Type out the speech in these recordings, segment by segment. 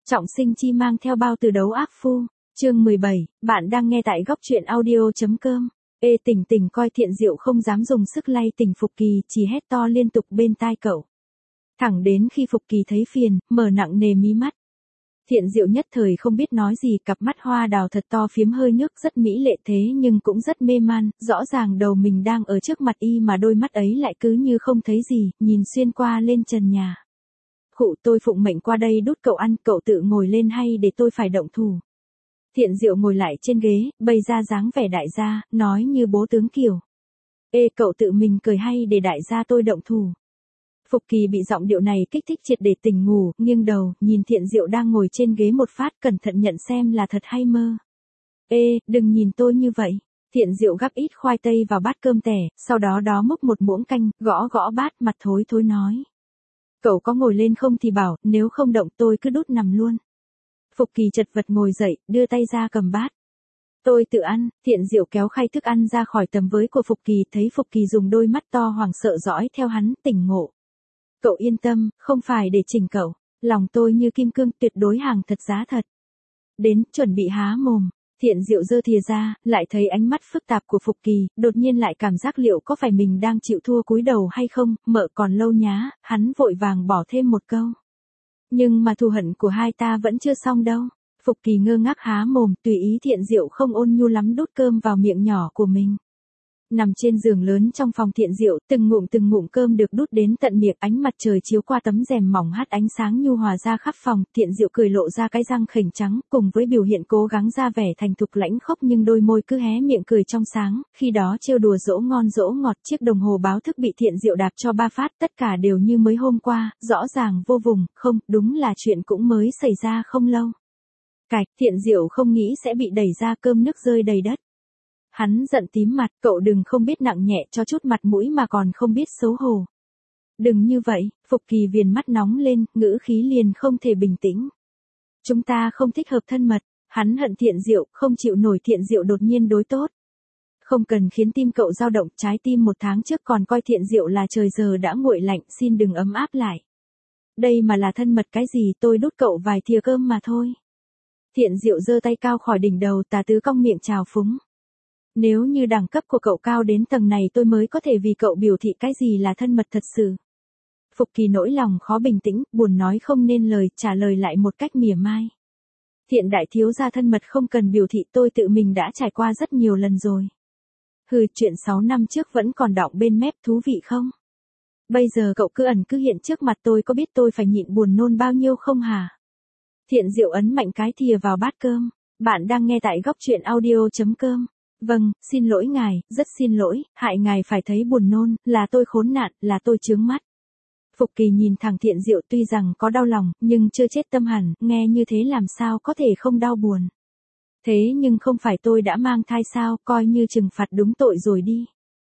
Trọng sinh chi mang theo bao từ đấu ác phu. Chương 17, bạn đang nghe tại góc truyện audio.com. Ê Tỉnh Tỉnh coi Thiện Diệu không dám dùng sức lay tỉnh Phục Kỳ, chỉ hét to liên tục bên tai cậu. Thẳng đến khi Phục Kỳ thấy phiền, mở nặng nề mí mắt. Thiện Diệu nhất thời không biết nói gì, cặp mắt hoa đào thật to phiếm hơi nước rất mỹ lệ thế nhưng cũng rất mê man, rõ ràng đầu mình đang ở trước mặt y mà đôi mắt ấy lại cứ như không thấy gì, nhìn xuyên qua lên trần nhà. Khụ, tôi phụng mệnh qua đây đút cậu ăn, cậu tự ngồi lên hay để tôi phải động thủ? Thiện Diệu ngồi lại trên ghế, bày ra dáng vẻ đại gia, nói như bố tướng kiểu. Ê, cậu tự mình cười hay để đại gia tôi động thủ? Phục Kỳ bị giọng điệu này kích thích triệt để tỉnh ngủ, nghiêng đầu, nhìn Thiện Diệu đang ngồi trên ghế một phát, cẩn thận nhận xem là thật hay mơ. Ê, đừng nhìn tôi như vậy. Thiện Diệu gắp ít khoai tây vào bát cơm tẻ, sau đó múc một muỗng canh, gõ gõ bát, mặt thối thối nói. Cậu có ngồi lên không thì bảo, nếu không động tôi cứ đút nằm luôn. Phục Kỳ chật vật ngồi dậy, đưa tay ra cầm bát. Tôi tự ăn. Thiện Diệu kéo khay thức ăn ra khỏi tầm với của Phục Kỳ, thấy Phục Kỳ dùng đôi mắt to hoảng sợ dõi theo hắn, tỉnh ngộ. Cậu yên tâm, không phải để chỉnh cậu. Lòng tôi như kim cương, tuyệt đối hàng thật giá thật. Đến, chuẩn bị há mồm. Thiện Diệu giơ thìa ra, lại thấy ánh mắt phức tạp của Phục Kỳ, đột nhiên lại cảm giác liệu có phải mình đang chịu thua cúi đầu hay không, mợ còn lâu nhá, hắn vội vàng bỏ thêm một câu. Nhưng mà thù hận của hai ta vẫn chưa xong đâu. Phục Kỳ ngơ ngác há mồm, tùy ý Thiện Diệu không ôn nhu lắm đút cơm vào miệng nhỏ của mình. Nằm trên giường lớn trong phòng Thiện Diệu, từng ngụm cơm được đút đến tận miệng, ánh mặt trời chiếu qua tấm rèm mỏng hắt ánh sáng nhu hòa ra khắp phòng, Thiện Diệu cười lộ ra cái răng khểnh trắng, cùng với biểu hiện cố gắng ra vẻ thành thục lãnh khốc nhưng đôi môi cứ hé miệng cười trong sáng, khi đó trêu đùa dỗ ngon dỗ ngọt, chiếc đồng hồ báo thức bị Thiện Diệu đạp cho 3 phát, tất cả đều như mới hôm qua, rõ ràng vô vùng, không, đúng là chuyện cũng mới xảy ra không lâu. Cạch, Thiện Diệu không nghĩ sẽ bị đẩy ra, cơm nước rơi đầy đất. Hắn giận tím mặt, cậu đừng không biết nặng nhẹ cho chút mặt mũi mà còn không biết xấu hổ. Đừng như vậy, Phục Kỳ viền mắt nóng lên, ngữ khí liền không thể bình tĩnh. Chúng ta không thích hợp thân mật, hắn hận Thiện Diệu, không chịu nổi Thiện Diệu đột nhiên đối tốt. Không cần khiến tim cậu dao động, trái tim 1 tháng trước còn coi Thiện Diệu là trời giờ đã nguội lạnh, xin đừng ấm áp lại. Đây mà là thân mật cái gì, tôi đút cậu vài thìa cơm mà thôi. Thiện Diệu giơ tay cao khỏi đỉnh đầu, tà tứ cong miệng trào phúng. Nếu như đẳng cấp của cậu cao đến tầng này tôi mới có thể vì cậu biểu thị cái gì là thân mật thật sự. Phục Kỳ nỗi lòng khó bình tĩnh, buồn nói không nên lời, trả lời lại một cách mỉa mai. Thiện đại thiếu gia thân mật không cần biểu thị, tôi tự mình đã trải qua rất nhiều lần rồi. Hừ, chuyện 6 năm trước vẫn còn đọng bên mép, thú vị không? Bây giờ cậu cứ ẩn cứ hiện trước mặt tôi, có biết tôi phải nhịn buồn nôn bao nhiêu không hả? Thiện Diệu ấn mạnh cái thìa vào bát cơm. Bạn đang nghe tại góc truyện audio.com. Vâng, xin lỗi ngài, rất xin lỗi, hại ngài phải thấy buồn nôn, là tôi khốn nạn, là tôi chướng mắt. Phục Kỳ nhìn thẳng Thiện Diệu, tuy rằng có đau lòng, nhưng chưa chết tâm hẳn, nghe như thế làm sao có thể không đau buồn. Thế nhưng không phải tôi đã mang thai sao, coi như trừng phạt đúng tội rồi đi.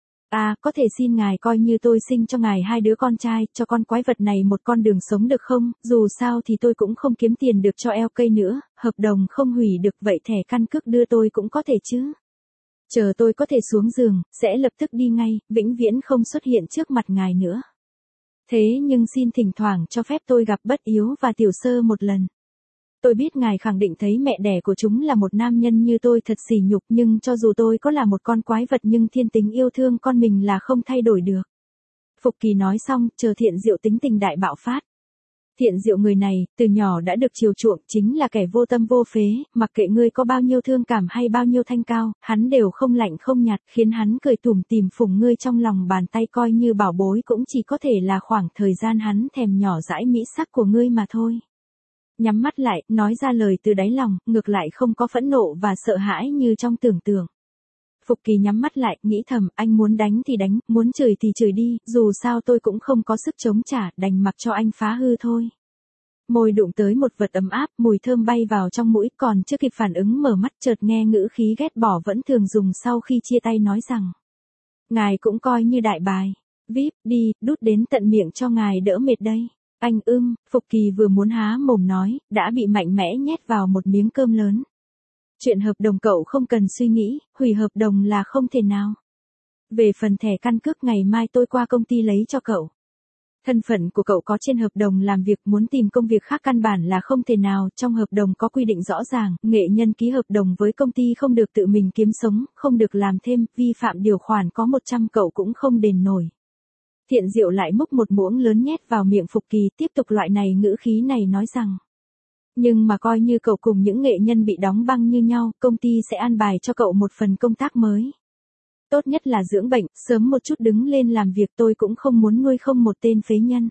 À, có thể xin ngài coi như tôi sinh cho ngài 2 đứa con trai, cho con quái vật này một con đường sống được không, dù sao thì tôi cũng không kiếm tiền được cho LK nữa, hợp đồng không hủy được, vậy thẻ căn cước đưa tôi cũng có thể chứ. Chờ tôi có thể xuống giường, sẽ lập tức đi ngay, vĩnh viễn không xuất hiện trước mặt ngài nữa. Thế nhưng xin thỉnh thoảng cho phép tôi gặp Bất Yếu và Tiểu Sơ một lần. Tôi biết ngài khẳng định thấy mẹ đẻ của chúng là một nam nhân như tôi thật sỉ nhục, nhưng cho dù tôi có là một con quái vật nhưng thiên tính yêu thương con mình là không thay đổi được. Phục Kỳ nói xong, chờ Thiện Diệu tính tình đại bạo phát. Thiện Diệu người này, từ nhỏ đã được chiều chuộng, chính là kẻ vô tâm vô phế, mặc kệ ngươi có bao nhiêu thương cảm hay bao nhiêu thanh cao, hắn đều không lạnh không nhạt, khiến hắn cười tủm tỉm phụng ngươi trong lòng bàn tay, coi như bảo bối cũng chỉ có thể là khoảng thời gian hắn thèm nhỏ dãi mỹ sắc của ngươi mà thôi. Nhắm mắt lại, nói ra lời từ đáy lòng, ngược lại không có phẫn nộ và sợ hãi như trong tưởng tượng. Phục Kỳ nhắm mắt lại, nghĩ thầm, anh muốn đánh thì đánh, muốn chửi thì chửi đi, dù sao tôi cũng không có sức chống trả, đành mặc cho anh phá hư thôi. Môi đụng tới một vật ấm áp, mùi thơm bay vào trong mũi, còn chưa kịp phản ứng mở mắt chợt nghe ngữ khí ghét bỏ vẫn thường dùng sau khi chia tay nói rằng. Ngài cũng coi như đại bài. Vip, đi, đút đến tận miệng cho ngài đỡ mệt đây. Anh Phục Kỳ vừa muốn há mồm nói, đã bị mạnh mẽ nhét vào một miếng cơm lớn. Chuyện hợp đồng cậu không cần suy nghĩ, hủy hợp đồng là không thể nào. Về phần thẻ căn cước ngày mai tôi qua công ty lấy cho cậu. Thân phận của cậu có trên hợp đồng làm việc, muốn tìm công việc khác căn bản là không thể nào, trong hợp đồng có quy định rõ ràng, nghệ nhân ký hợp đồng với công ty không được tự mình kiếm sống, không được làm thêm, vi phạm điều khoản có 100 cậu cũng không đền nổi. Thiện Diệu lại múc một muỗng lớn nhét vào miệng Phục Kỳ, tiếp tục loại này ngữ khí này nói rằng. Nhưng mà coi như cậu cùng những nghệ nhân bị đóng băng như nhau, công ty sẽ an bài cho cậu một phần công tác mới. Tốt nhất là dưỡng bệnh, sớm một chút đứng lên làm việc, tôi cũng không muốn nuôi không một tên phế nhân.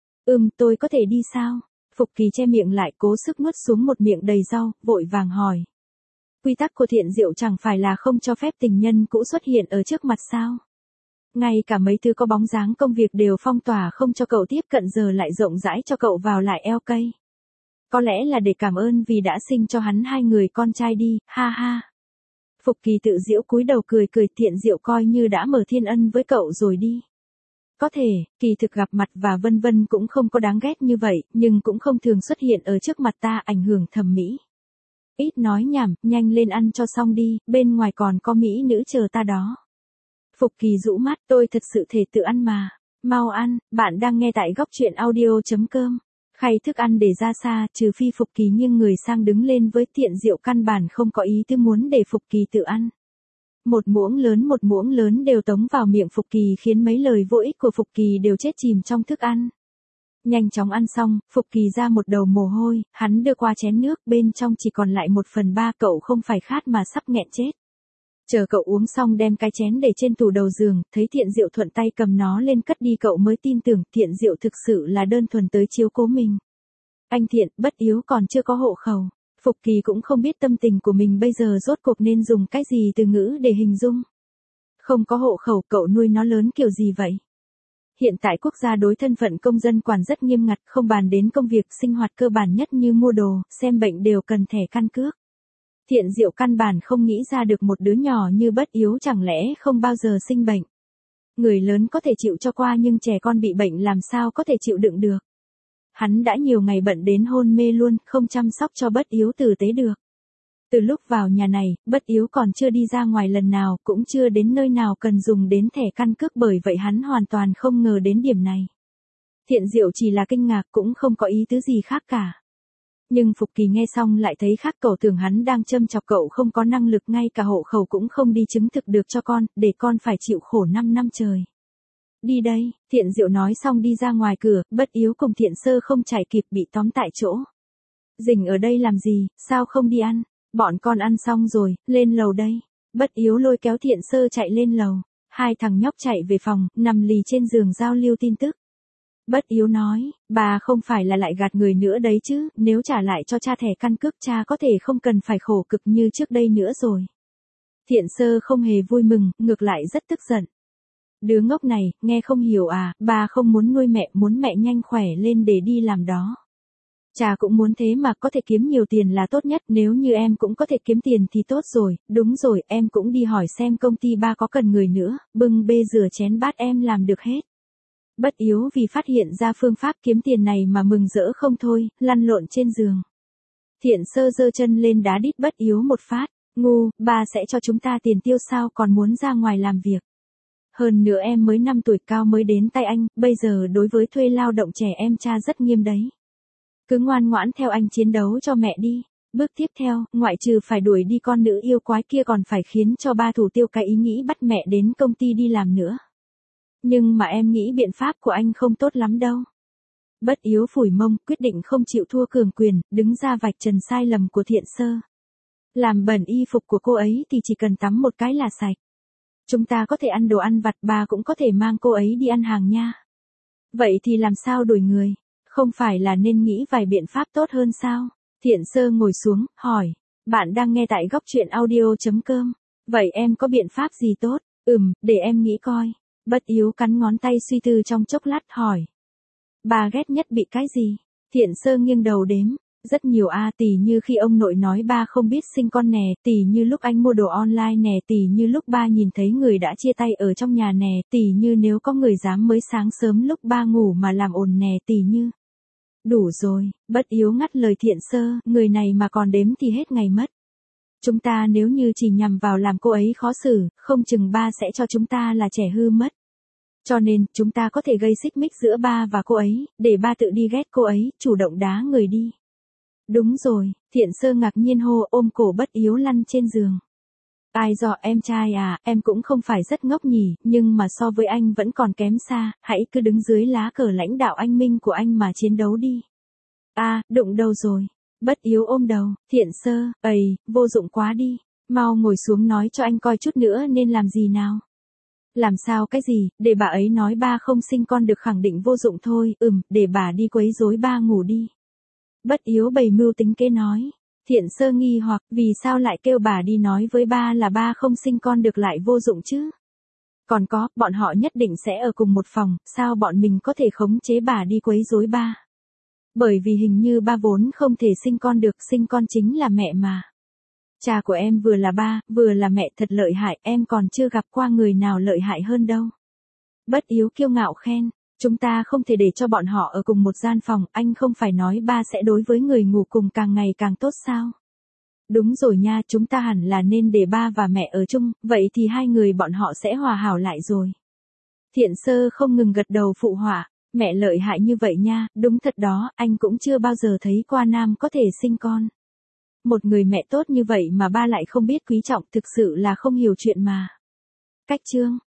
Tôi có thể đi sao? Phục Kỳ che miệng lại, cố sức nuốt xuống một miệng đầy rau, vội vàng hỏi. Quy tắc của Thiện Diệu chẳng phải là không cho phép tình nhân cũ xuất hiện ở trước mặt sao? Ngay cả mấy thứ có bóng dáng công việc đều phong tỏa không cho cậu tiếp cận, giờ lại rộng rãi cho cậu vào lại eo cây. Có lẽ là để cảm ơn vì đã sinh cho hắn 2 người con trai đi, ha ha. Phục Kỳ tự giễu cúi đầu cười cười, Thiện Diệu coi như đã mở thiên ân với cậu rồi đi. Có thể, kỳ thực gặp mặt và vân vân cũng không có đáng ghét như vậy, nhưng cũng không thường xuất hiện ở trước mặt ta, ảnh hưởng thẩm mỹ. Ít nói nhảm, nhanh lên ăn cho xong đi, bên ngoài còn có mỹ nữ chờ ta đó. Phục Kỳ rũ mắt, tôi thật sự thể tự ăn mà. Mau ăn, bạn đang nghe tại góc truyện audio.com. Khay thức ăn để ra xa, trừ phi Phục Kỳ nghiêng người sang đứng lên với Thiện Diệu, căn bản không có ý tư muốn để Phục Kỳ tự ăn. Một muỗng lớn đều tống vào miệng Phục Kỳ, khiến mấy lời vô ích của Phục Kỳ đều chết chìm trong thức ăn. Nhanh chóng ăn xong, Phục Kỳ ra một đầu mồ hôi, hắn đưa qua chén nước, bên trong chỉ còn lại 1/3, cậu không phải khát mà sắp nghẹn chết. Chờ cậu uống xong đem cái chén để trên tủ đầu giường, thấy Thiện Diệu thuận tay cầm nó lên cất đi, cậu mới tin tưởng Thiện Diệu thực sự là đơn thuần tới chiếu cố mình. Anh Thiện, bất yếu còn chưa có hộ khẩu. Phục Kỳ cũng không biết tâm tình của mình bây giờ rốt cuộc nên dùng cái gì từ ngữ để hình dung. Không có hộ khẩu, cậu nuôi nó lớn kiểu gì vậy? Hiện tại quốc gia đối thân phận công dân quản rất nghiêm ngặt, không bàn đến công việc sinh hoạt cơ bản nhất như mua đồ, xem bệnh đều cần thẻ căn cước. Thiện Diệu căn bản không nghĩ ra được một đứa nhỏ như Bất Yếu chẳng lẽ không bao giờ sinh bệnh. Người lớn có thể chịu cho qua nhưng trẻ con bị bệnh làm sao có thể chịu đựng được. Hắn đã nhiều ngày bận đến hôn mê luôn, không chăm sóc cho Bất Yếu tử tế được. Từ lúc vào nhà này, Bất Yếu còn chưa đi ra ngoài lần nào, cũng chưa đến nơi nào cần dùng đến thẻ căn cước, bởi vậy hắn hoàn toàn không ngờ đến điểm này. Thiện Diệu chỉ là kinh ngạc, cũng không có ý tứ gì khác cả. Nhưng Phục Kỳ nghe xong lại thấy khác, cậu tưởng hắn đang châm chọc cậu không có năng lực, ngay cả hộ khẩu cũng không đi chứng thực được cho con, để con phải chịu khổ 5 năm trời. Đi đây, Thiện Diệu nói xong đi ra ngoài cửa, Bất Yếu cùng Thiện Sơ không chạy kịp bị tóm tại chỗ. Rình ở đây làm gì, sao không đi ăn? Bọn con ăn xong rồi, lên lầu đây. Bất Yếu lôi kéo Thiện Sơ chạy lên lầu. Hai thằng nhóc chạy về phòng, nằm lì trên giường giao lưu tin tức. Bất Yếu nói, bà không phải là lại gạt người nữa đấy chứ, nếu trả lại cho cha thẻ căn cước, cha có thể không cần phải khổ cực như trước đây nữa rồi. Thiện Sơ không hề vui mừng, ngược lại rất tức giận. Đứa ngốc này, nghe không hiểu à, bà không muốn nuôi mẹ, muốn mẹ nhanh khỏe lên để đi làm đó. Cha cũng muốn thế mà, có thể kiếm nhiều tiền là tốt nhất, nếu như em cũng có thể kiếm tiền thì tốt rồi, đúng rồi, em cũng đi hỏi xem công ty ba có cần người nữa, bưng bê rửa chén bát em làm được hết. Bất Yếu vì phát hiện ra phương pháp kiếm tiền này mà mừng rỡ không thôi, lăn lộn trên giường. Thiện Sơ giơ chân lên đá đít Bất Yếu một phát, ngu, ba sẽ cho chúng ta tiền tiêu sao, còn muốn ra ngoài làm việc. Hơn nữa em mới 5 tuổi cao mới đến tay anh, bây giờ đối với thuê lao động trẻ em cha rất nghiêm đấy. Cứ ngoan ngoãn theo anh chiến đấu cho mẹ đi. Bước tiếp theo, ngoại trừ phải đuổi đi con nữ yêu quái kia còn phải khiến cho ba thủ tiêu cái ý nghĩ bắt mẹ đến công ty đi làm nữa. Nhưng mà em nghĩ biện pháp của anh không tốt lắm đâu. Bất Yếu phủi mông, quyết định không chịu thua cường quyền, đứng ra vạch trần sai lầm của Thiện Sơ. Làm bẩn y phục của cô ấy thì chỉ cần tắm một cái là sạch. Chúng ta có thể ăn đồ ăn vặt, bà cũng có thể mang cô ấy đi ăn hàng nha. Vậy thì làm sao đuổi người? Không phải là nên nghĩ vài biện pháp tốt hơn sao? Thiện Sơ ngồi xuống, hỏi. Bạn đang nghe tại góc truyện audio.com. Vậy em có biện pháp gì tốt? Để em nghĩ coi. Bất Yếu cắn ngón tay suy tư trong chốc lát hỏi. Bà ghét nhất bị cái gì? Thiện Sơ nghiêng đầu đếm. Rất nhiều tỉ như khi ông nội nói ba không biết sinh con nè, tỉ như lúc anh mua đồ online nè, tỉ như lúc ba nhìn thấy người đã chia tay ở trong nhà nè, tỉ như nếu có người dám mới sáng sớm lúc ba ngủ mà làm ồn nè, tỉ như. Đủ rồi, Bất Yếu ngắt lời Thiện Sơ, người này mà còn đếm thì hết ngày mất. Chúng ta nếu như chỉ nhằm vào làm cô ấy khó xử, không chừng ba sẽ cho chúng ta là trẻ hư mất. Cho nên, chúng ta có thể gây xích mích giữa ba và cô ấy, để ba tự đi ghét cô ấy, chủ động đá người đi. Đúng rồi, Thiện Sơ ngạc nhiên hô, ôm cổ Bất Yếu lăn trên giường. Ai dọ em trai à, em cũng không phải rất ngốc nhỉ, nhưng mà so với anh vẫn còn kém xa, hãy cứ đứng dưới lá cờ lãnh đạo anh minh của anh mà chiến đấu đi. Đụng đầu rồi. Bất Yếu ôm đầu, Thiện Sơ, vô dụng quá đi, mau ngồi xuống nói cho anh coi chút nữa nên làm gì nào. Làm sao cái gì, để bà ấy nói ba không sinh con được khẳng định vô dụng thôi, để bà đi quấy rối ba ngủ đi. Bất Yếu bày mưu tính kế nói. Thiện Sơ nghi hoặc, vì sao lại kêu bà đi nói với ba là ba không sinh con được lại vô dụng chứ? Còn có, bọn họ nhất định sẽ ở cùng một phòng, sao bọn mình có thể khống chế bà đi quấy rối ba? Bởi vì hình như ba vốn không thể sinh con được, sinh con chính là mẹ mà. Cha của em vừa là ba, vừa là mẹ, thật lợi hại, em còn chưa gặp qua người nào lợi hại hơn đâu. Bất Yếu kiêu ngạo khen, chúng ta không thể để cho bọn họ ở cùng một gian phòng, anh không phải nói ba sẽ đối với người ngủ cùng càng ngày càng tốt sao? Đúng rồi nha, chúng ta hẳn là nên để ba và mẹ ở chung, vậy thì hai người bọn họ sẽ hòa hảo lại rồi. Thiện Sơ không ngừng gật đầu phụ họa, mẹ lợi hại như vậy nha, đúng thật đó, anh cũng chưa bao giờ thấy qua nam có thể sinh con. Một người mẹ tốt như vậy mà ba lại không biết quý trọng, thực sự là không hiểu chuyện mà. Cách chương